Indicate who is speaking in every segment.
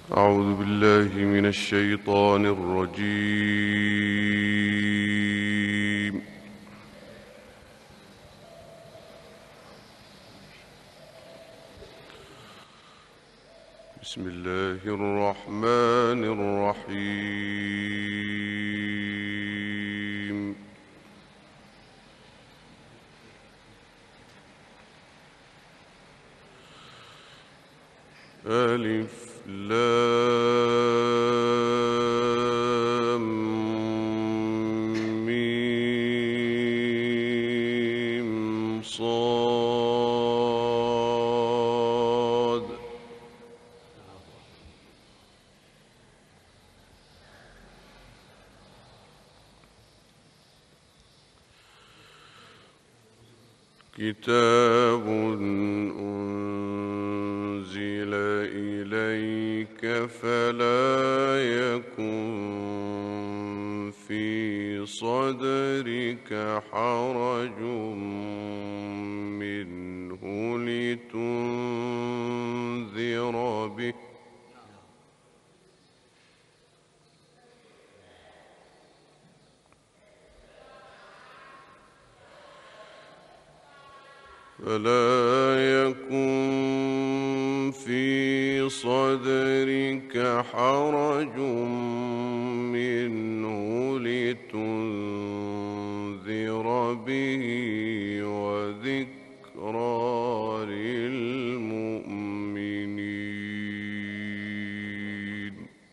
Speaker 1: أعوذ بالله من الشيطان الرجيم. بسم الله الرحمن الرحيم. ألف لام ميم صاد. كتاب أنزل إليك فلا يكن في صدرك حرج منه لتنذر به حرج منه لتنذر به وذكرى للمؤمنين.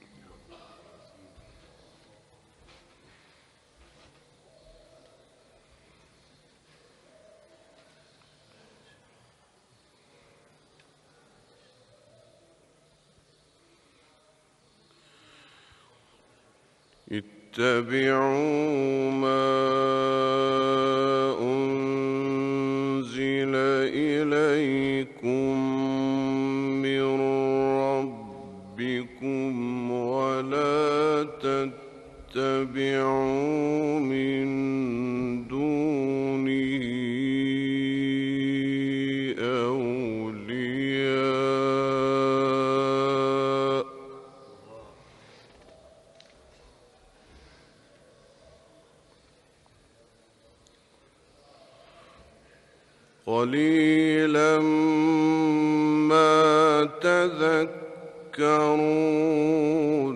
Speaker 1: اتبعوا ما أنزل إليكم من ربكم ولا تتبعوا من دونه أولياء قليلا ما تذكرون.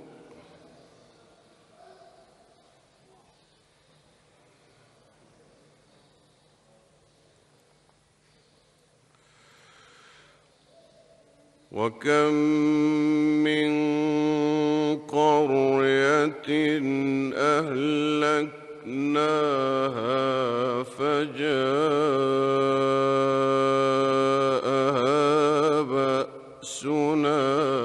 Speaker 1: وكم من قرية أهلكناها فجاءها بأسنا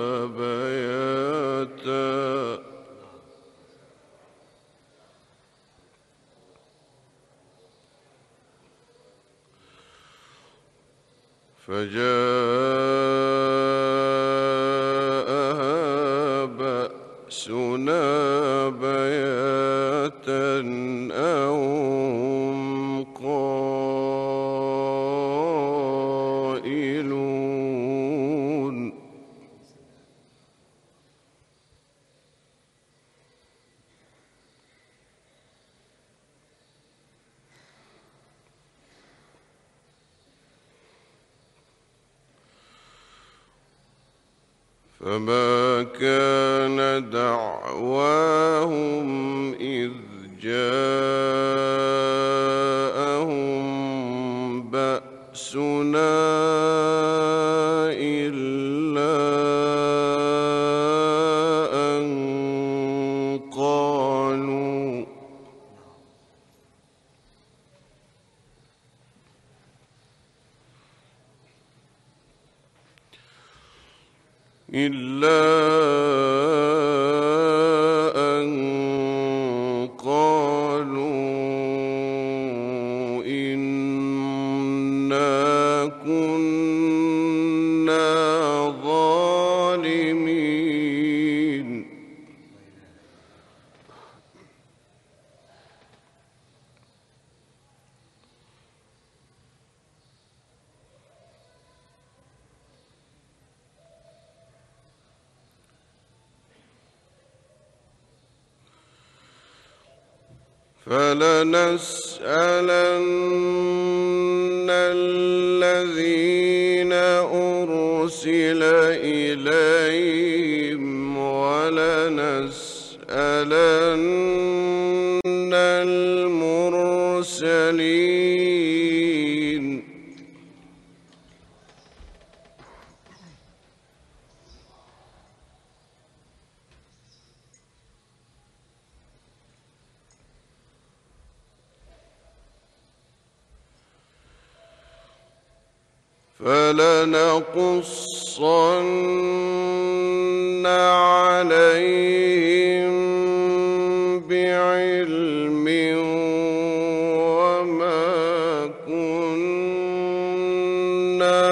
Speaker 1: بياتا أو هم قائلون. فما كان دعواهم إذ جاءهم بأسنا إلا أن قالوا إنا كنا ظالمين. فلنسألن الذين أرسل إليهم ولنسألن المرسلين فلنقصن عليهم بعلم وما كنا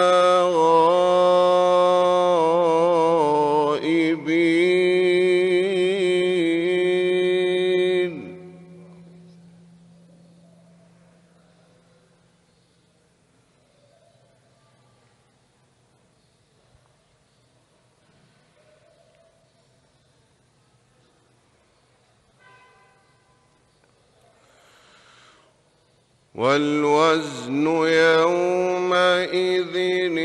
Speaker 1: غائبين والوزن يومئذ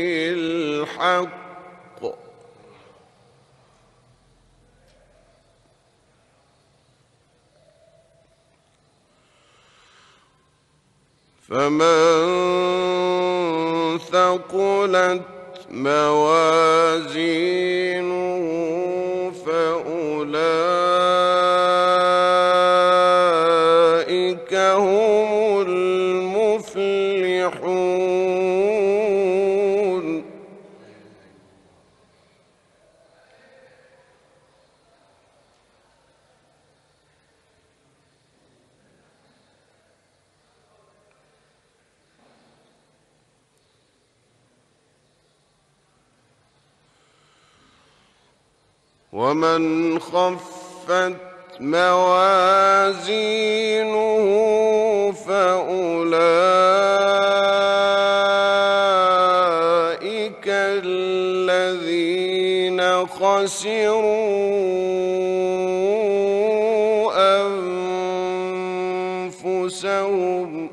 Speaker 1: الحق فمن ثقلت موازينه فأولئك هم المفلحون ومن خفت موازينه فأولئك الذين خسروا أنفسهم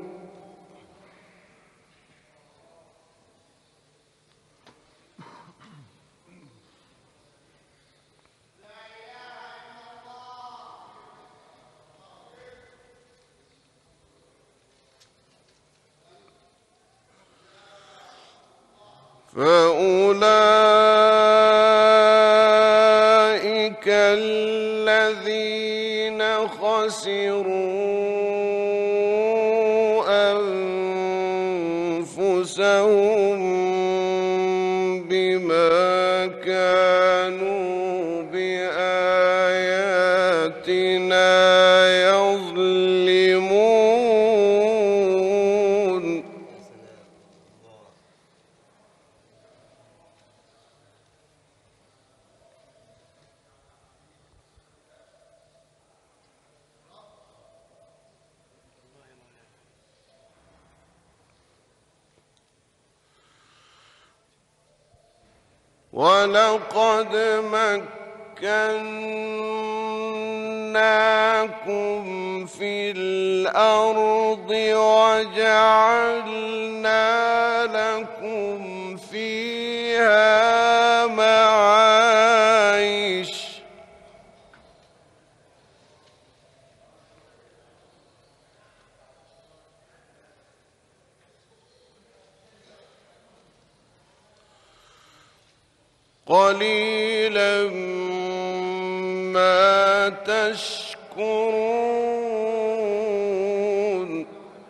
Speaker 1: فأولئك الذين خسروا أنفسهم بما كانوا بآياتنا يظلمون ولقد مكناكم في الأرض وجعلنا لكم فيها معايش قليلا ما تشكرون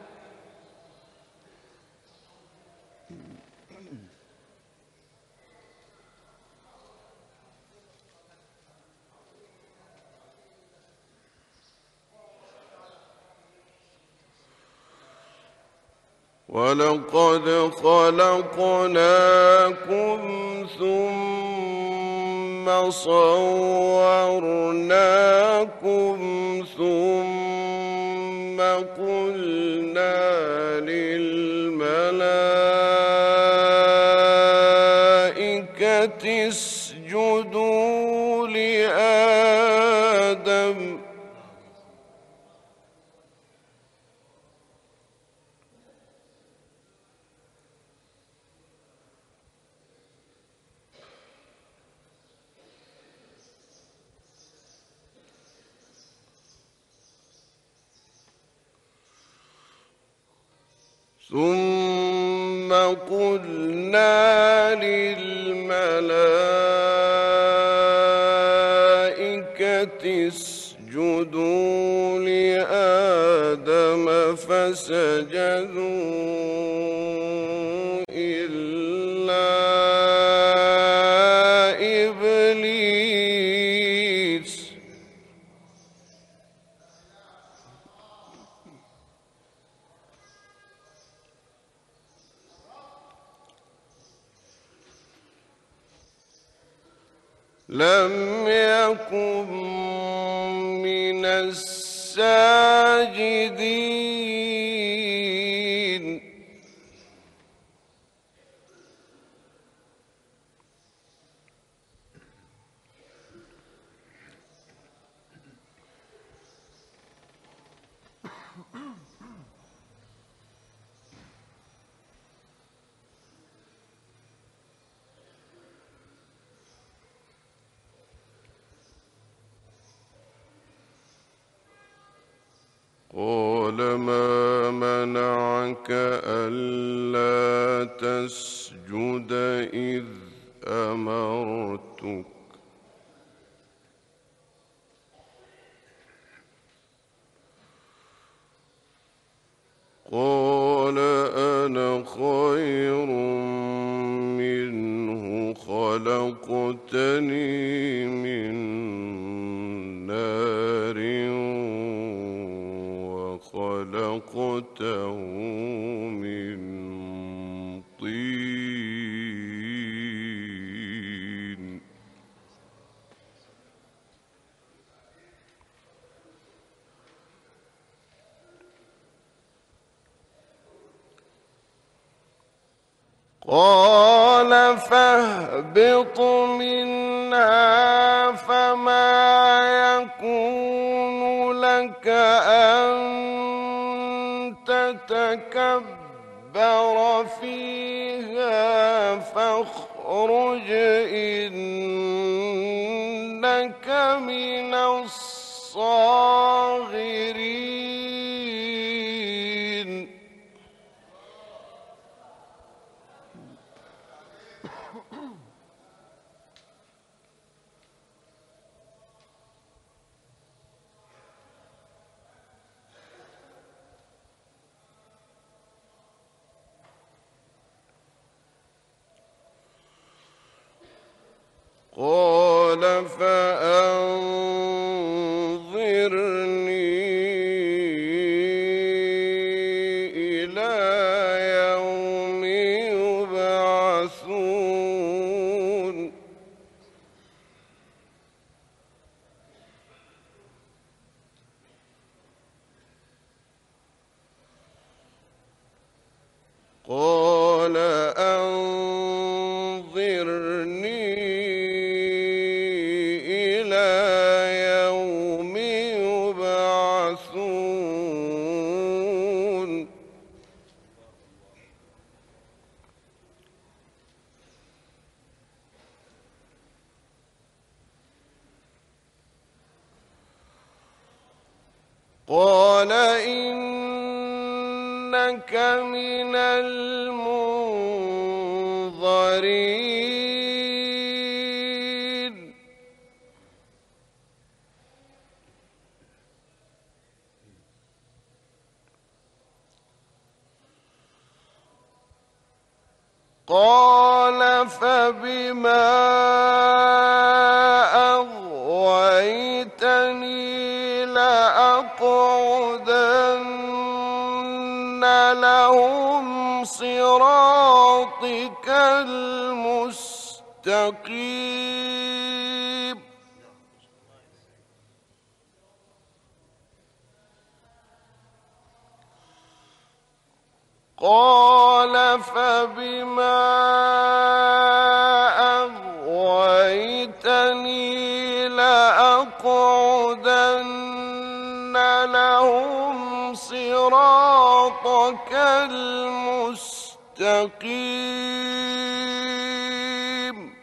Speaker 1: ولقد خلقناكم ثم صورناكم ثم قلنا للملائكة اسجدوا لآدم ثم قلنا للملائكة اسجدوا لآدم فسجدوا إلا إبليس لم يكن من الساجدين قال ما منعك ألا تسجد إذ أمرتك قال أنا خير منه خلقتني من نار وخلقته من طين قال فاهبط منها فما يكون لك أن تتكبر فيها فاخرج إنك من الصاغرين قال فأنظرني إلى يوم يبعثون قال أنظرني إلى يوم يبعثون قال إنك من المنظرين قال فبما أغويتني لأقعدن لهم صراطك المستقيم قال فبما أغويتني لأقعدن لهم صراطك المستقيم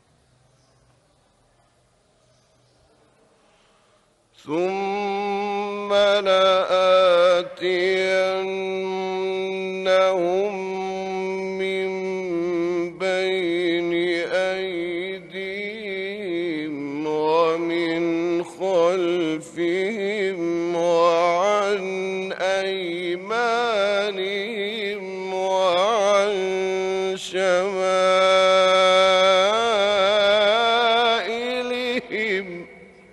Speaker 1: ثم لآتينهم من بين أيديهم ومن خلفهم وعن أيمانهم وعن شمائلهم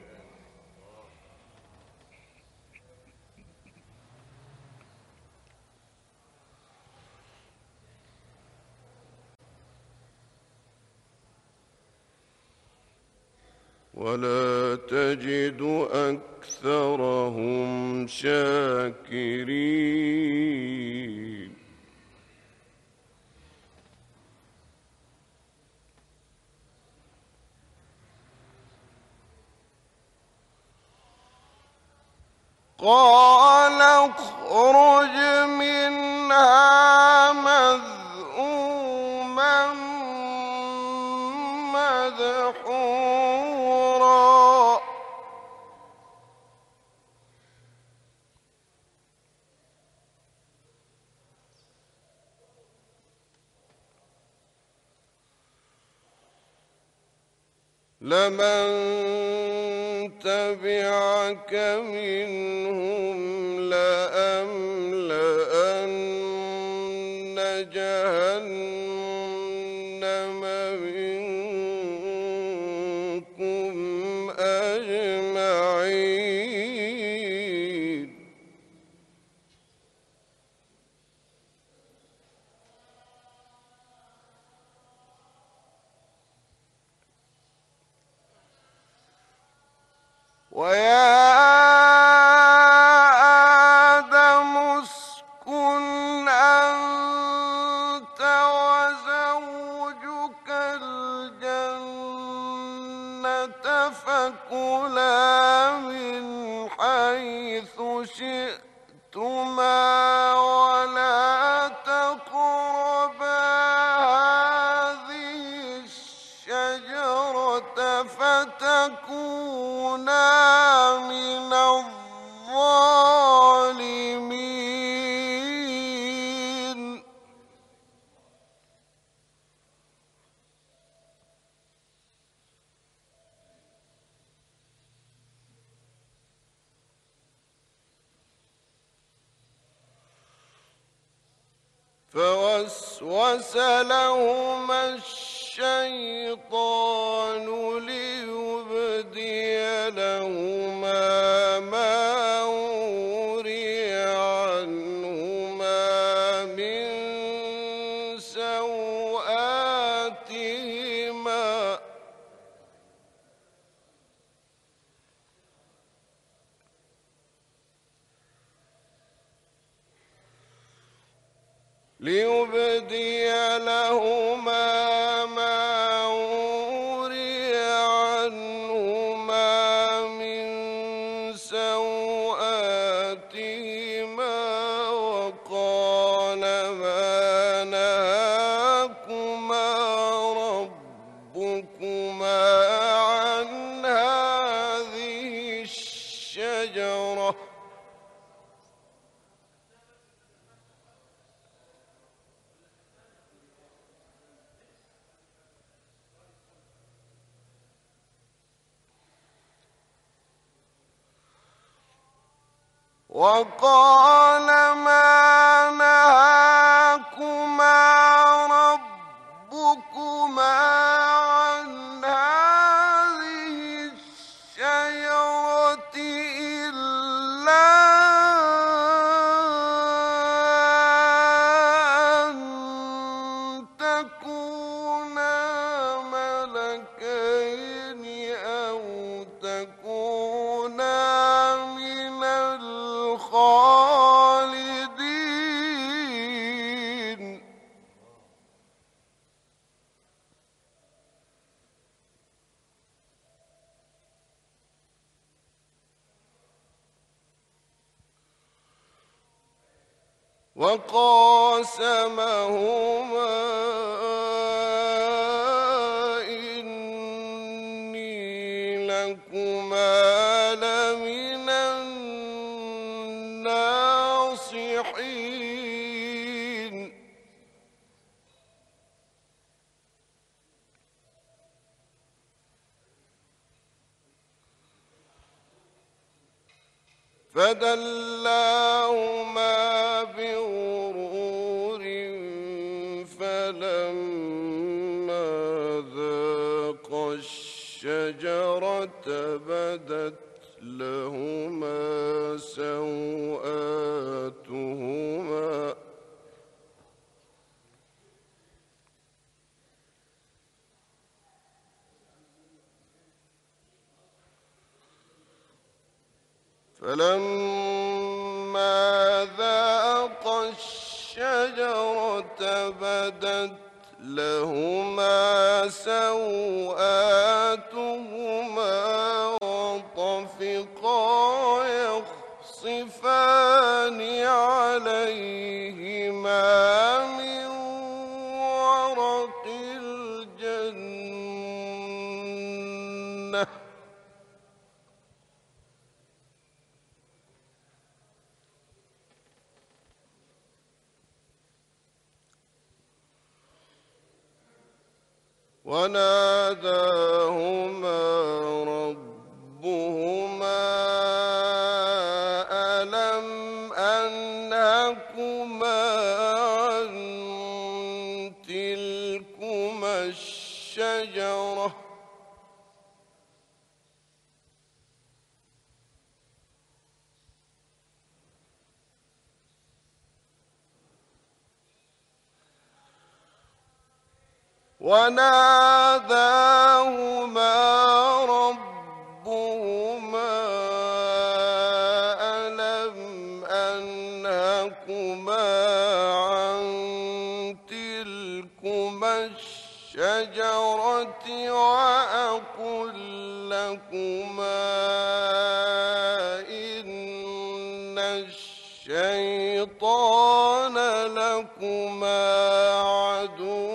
Speaker 1: ولا تجد أكثرهم شاكرين قال اخرج منها مذءوما مدحورا لمن تبعك منهم لأملأن جهنم منكم أجمعين ويا آدم اسكن أنت وزوجك الجنة فكلا من حيث شئتما ولا تقربا هذه الشجرة فتكونا من الظالمين فوسوس لهما الشيطان ليبدي لهما ما وري عنهما من سوآتهما ما وري عنهما من سوآتهما وقال ما نهاكما ربكما عن هذه الشجرة وقال ما نهاكما ربكما عن هذه الشجرة إلا أن تكونا ملكين أو تكونا من الخالدين وقاسمهما إني لكما لمن فدلاهما بغرور فلما ذاقا الشجرة بدت لهما سوآتهما فلما ذاقا الشجرة بدت لهما سوآتهما وطفقا يخصفان عليهما من ورق الجنة وناداهما ربهما ألم أنهكما عن تلكما الشجرة وناداهما ربهما ألم أنهكما عن تلكما الشجرة وأقل لكما إن الشيطان لكما عدو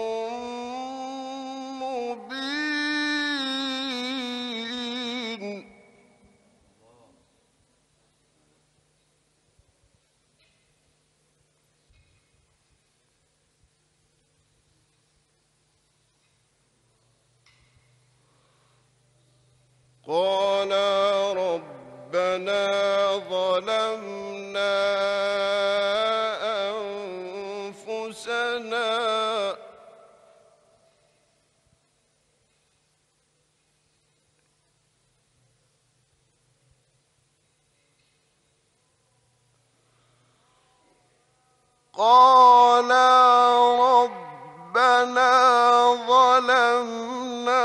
Speaker 1: قالا ربنا ظلمنا أنفسنا قالا ربنا ظلمنا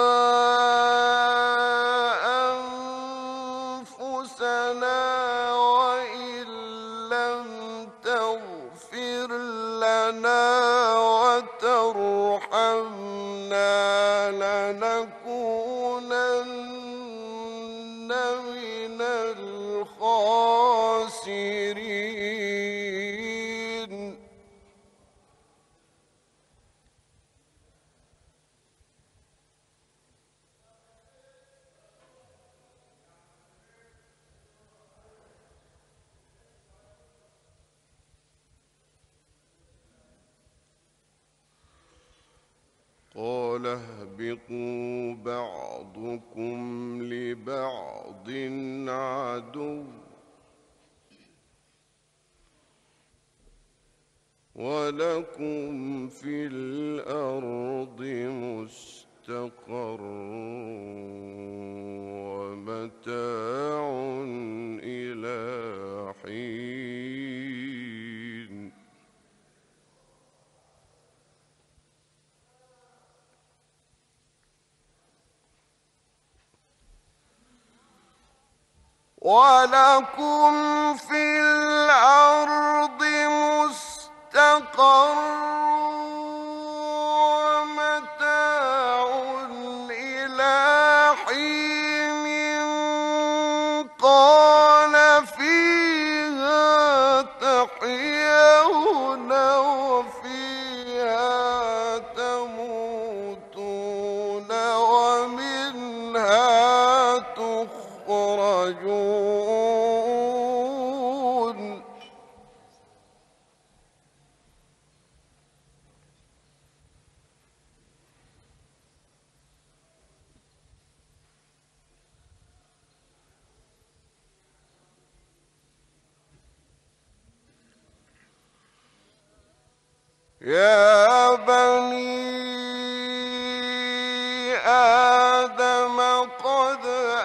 Speaker 1: أنفسنا وإن لم تغفر لنا وترحمنا لنكونن من الخاسرين قال اهبطوا بعضكم لبعض عدو ولكم في الأرض مستقر ومتاع إلى حين ولكم في الأرض مستقر ومتاع إلى حين قال فيها تحيون وفيها تموتون ومنها تخرجون يا بني آدم قد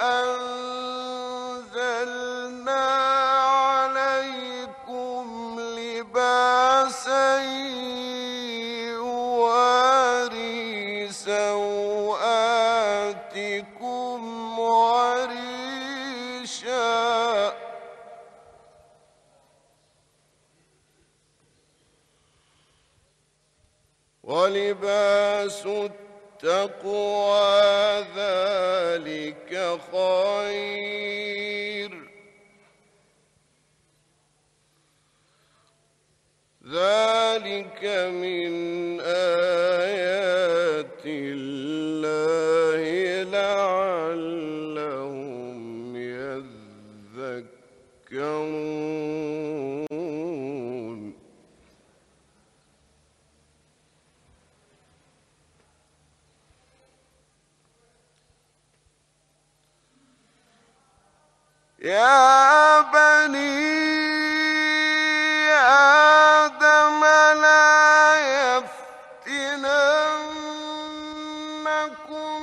Speaker 1: أنزلنا عليكم لباسا يواري سوآتكم وريشا ولباس التقوى ذلك خير ذلك من آيات الله لعلهم يذكرون يا بني آدم لا يفتننكم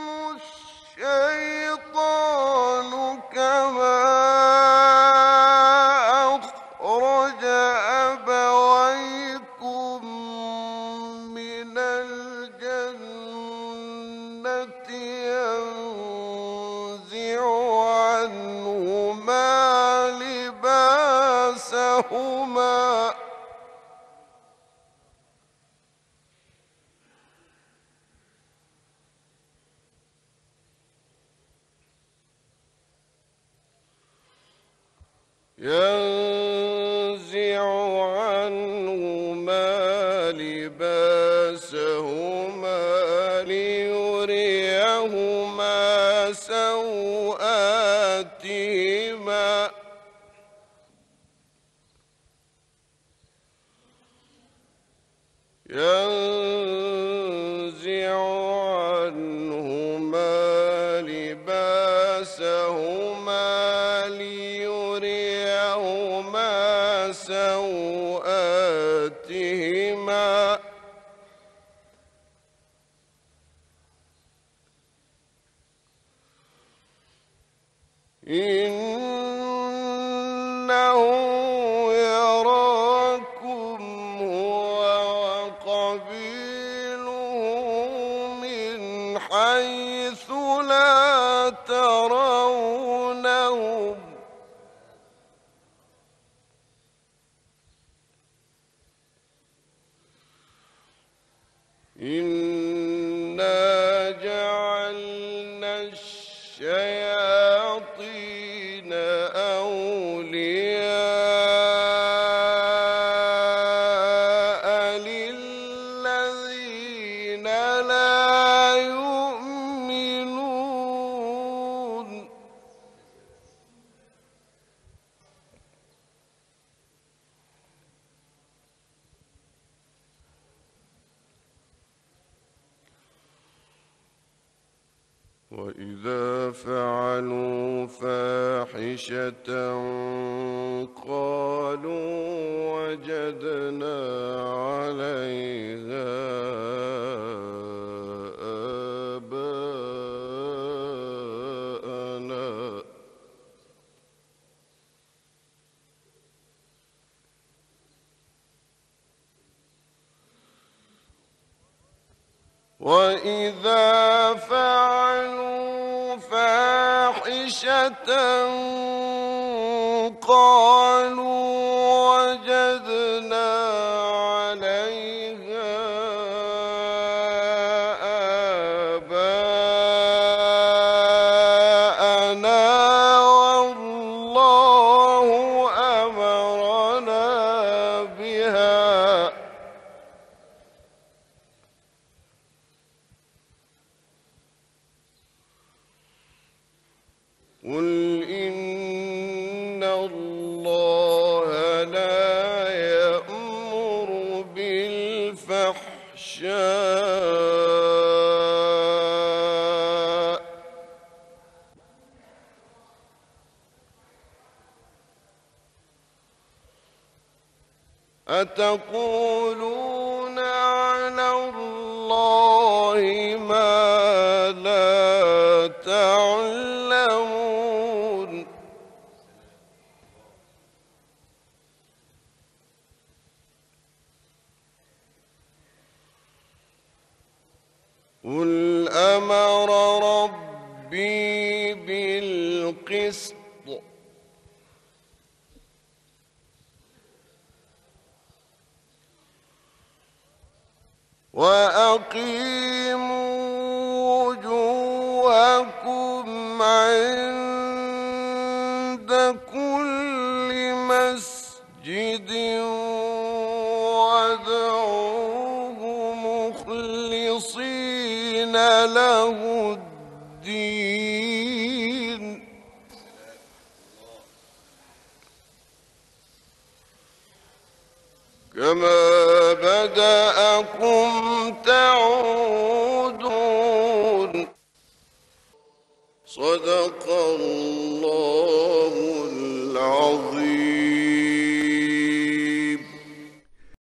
Speaker 1: الشيطان كما أخرج أبويكم من الجنة ينزع عنهما لباسهما ليريهما سوآتهما ينزع عنهما لباسهما ليريهما سوآتهما إنه يراكم هو وقبيله من حيث لا ترونهم إنا جعلنا الشياطين أولياء للذين لا يؤمنون وإذا فعلوا فاحشة قالوا وجدنا عليها آباءنا وإذا فعلوا فاحشة قالوا وجدنا عليها آباءنا والله أمرنا بها قل إن الله لا يأمر بالفحشاء أتقولون قل أمر ربي بالقسط وأقيموا وجوهكم عند كل مسجد وادعوه مخلصين له الدين كما بدأكم